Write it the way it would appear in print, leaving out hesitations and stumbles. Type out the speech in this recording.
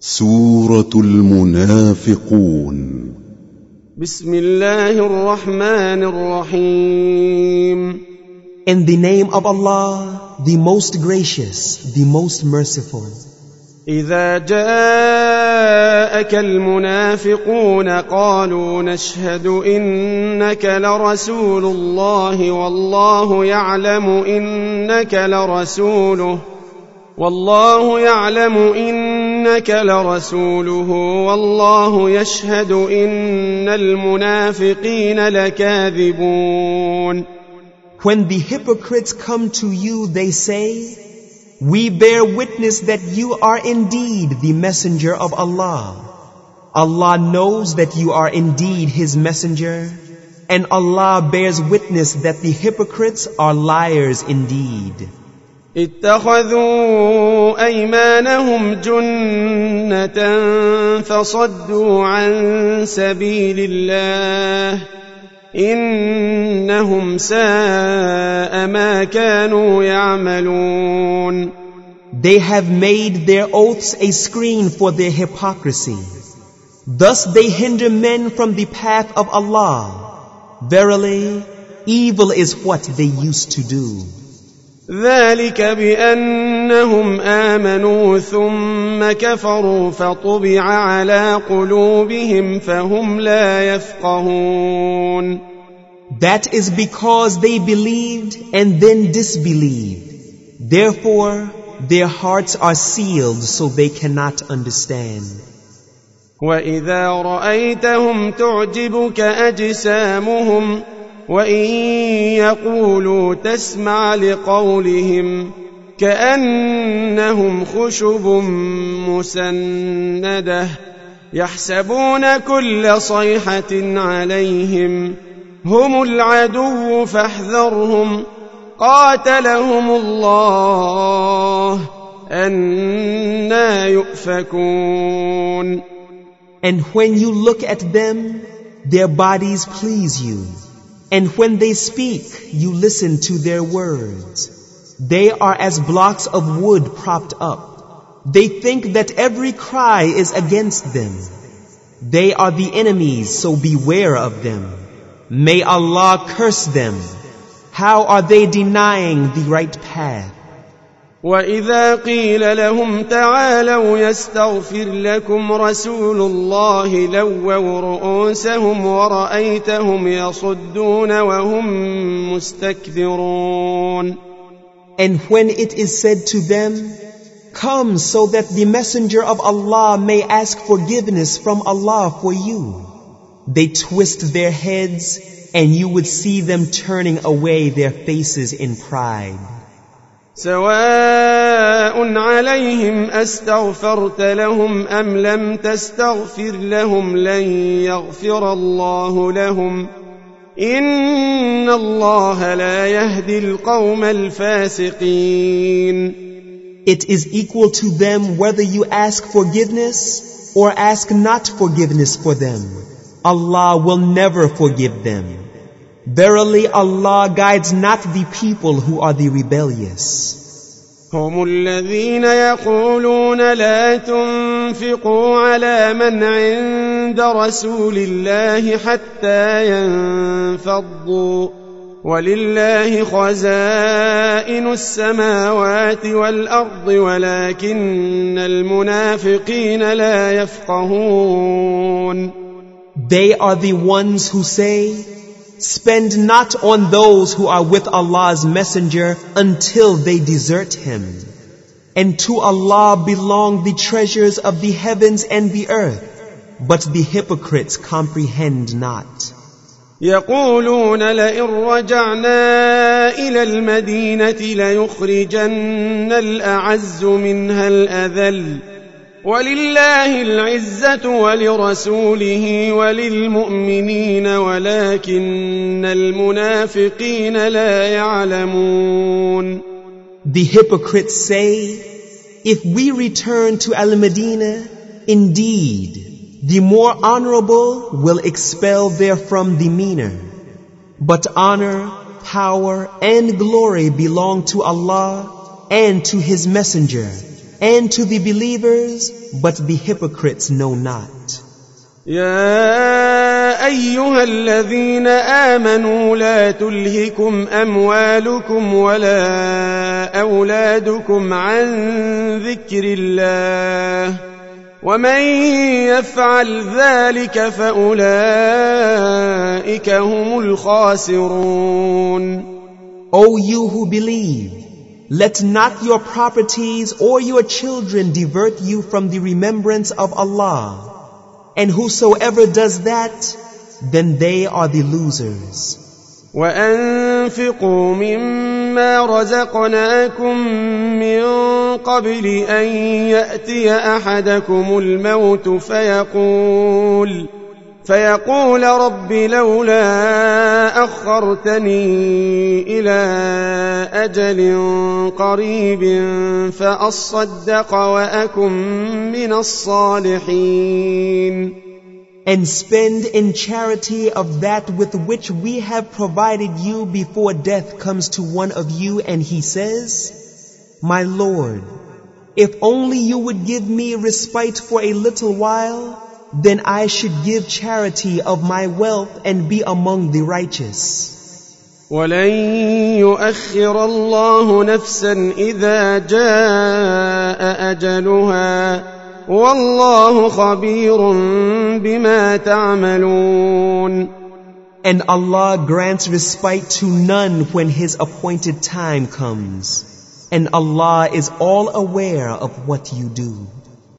سورة المنافقون. بسم الله الرحمن الرحيم. In the name of Allah, the most gracious, the most merciful. إذا جاءك المنافقون قالوا نشهد إنك لرسول الله والله يعلم إنك لرسوله والله يشهد إن المنافقين لكاذبون. When the hypocrites come to you, they say, "We bear witness that you are indeed the messenger of Allah. Allah knows that you are indeed His messenger, and Allah bears witness that the hypocrites are liars indeed." اتخذوا أيمانهم جنة فصدوا عن سبيل الله إنهم ساء ما كانوا يعملون. They have made their oaths a screen for their hypocrisy. Thus they hinder men from the path of Allah. Verily, evil is what they used to do. ذلك بأنهم آمنوا ثم كفروا فطبع على قلوبهم فهم لا يفقهون. That is because they believed and then disbelieved. Therefore, their hearts are sealed so they cannot understand. وإذا رأيتهم تعجبك أجسامهم وإن يقولوا تسمع لقولهم كأنهم خشب مسندة يحسبون كل صيحة عليهم هم العدو فاحذرهم قاتلهم الله أنى يؤفكون. And when you look at them, their bodies please you. And when they speak, you listen to their words. They are as blocks of wood propped up. They think that every cry is against them. They are the enemies, so beware of them. May Allah curse them. How are they denying the right path? وَإِذَا قِيلَ لَهُمْ تَعَالَوْا يَسْتَغْفِرْ لَكُمْ رَسُولُ اللَّهِ لَوَّوْا رُؤُوسَهُمْ وَرَأَيْتَهُمْ يَصُدُّونَ وَهُمْ مُسْتَكْبِرُونَ. And when it is said to them, "Come so that the messenger of Allah may ask forgiveness from Allah for you," they twist their heads and you would see them turning away their faces in pride. سواء عليهم أستغفرت لهم أم لم تستغفر لهم لن يغفر الله لهم إن الله لا يهدي القوم الفاسقين. It is equal to them whether you ask forgiveness or ask not forgiveness for them. Allah will never forgive them. Verily, Allah guides not the people who are the rebellious. هم الذين يقولون لا تنفقوا على من عند رسول الله حتى ينفضوا ولله خزائن السماوات والأرض ولكن المنافقين لا يفقهون. They are the ones who say, "Spend not on those who are with Allah's messenger until they desert him. And to Allah belong the treasures of the heavens and the earth, but the hypocrites comprehend not." يقولون لئن رجعنا إلى المدينة ليخرجن الأعز منها الأذل ولله العزة ولرسوله وللمؤمنين ولكن المنافقين لا يعلمون. The hypocrites say, "If we return to Al-Madinah, indeed, the more honorable will expel therefrom the meaner. But honor, power, and glory belong to Allah and to His Messenger, and to the believers, but the hypocrites know not. يا أيها الذين آمنوا لا تلهكم أموالكم ولا أولادكم عن ذكر الله ومن يفعل ذلك فأولئك هم الخاسرون. O you who believe, let not your properties or your children divert you from the remembrance of Allah. And whosoever does that, then they are the losers. وأنفقوا مما رزقناكم من قبل أن يأتي أحدكم الموت فيقول رب لولا أخرتني إلى أجل قريب فأصدق وأكن من الصالحين. And spend in charity of that with which we have provided you before death comes to one of you and he says, My Lord, if only you would give me respite for a little while, then I should give charity of my wealth and be among the righteous. ولن يؤخر الله نفسا إذا جاء أجلها والله خبير بما تعملون. And Allah grants respite to none when His appointed time comes. And Allah is all aware of what you do.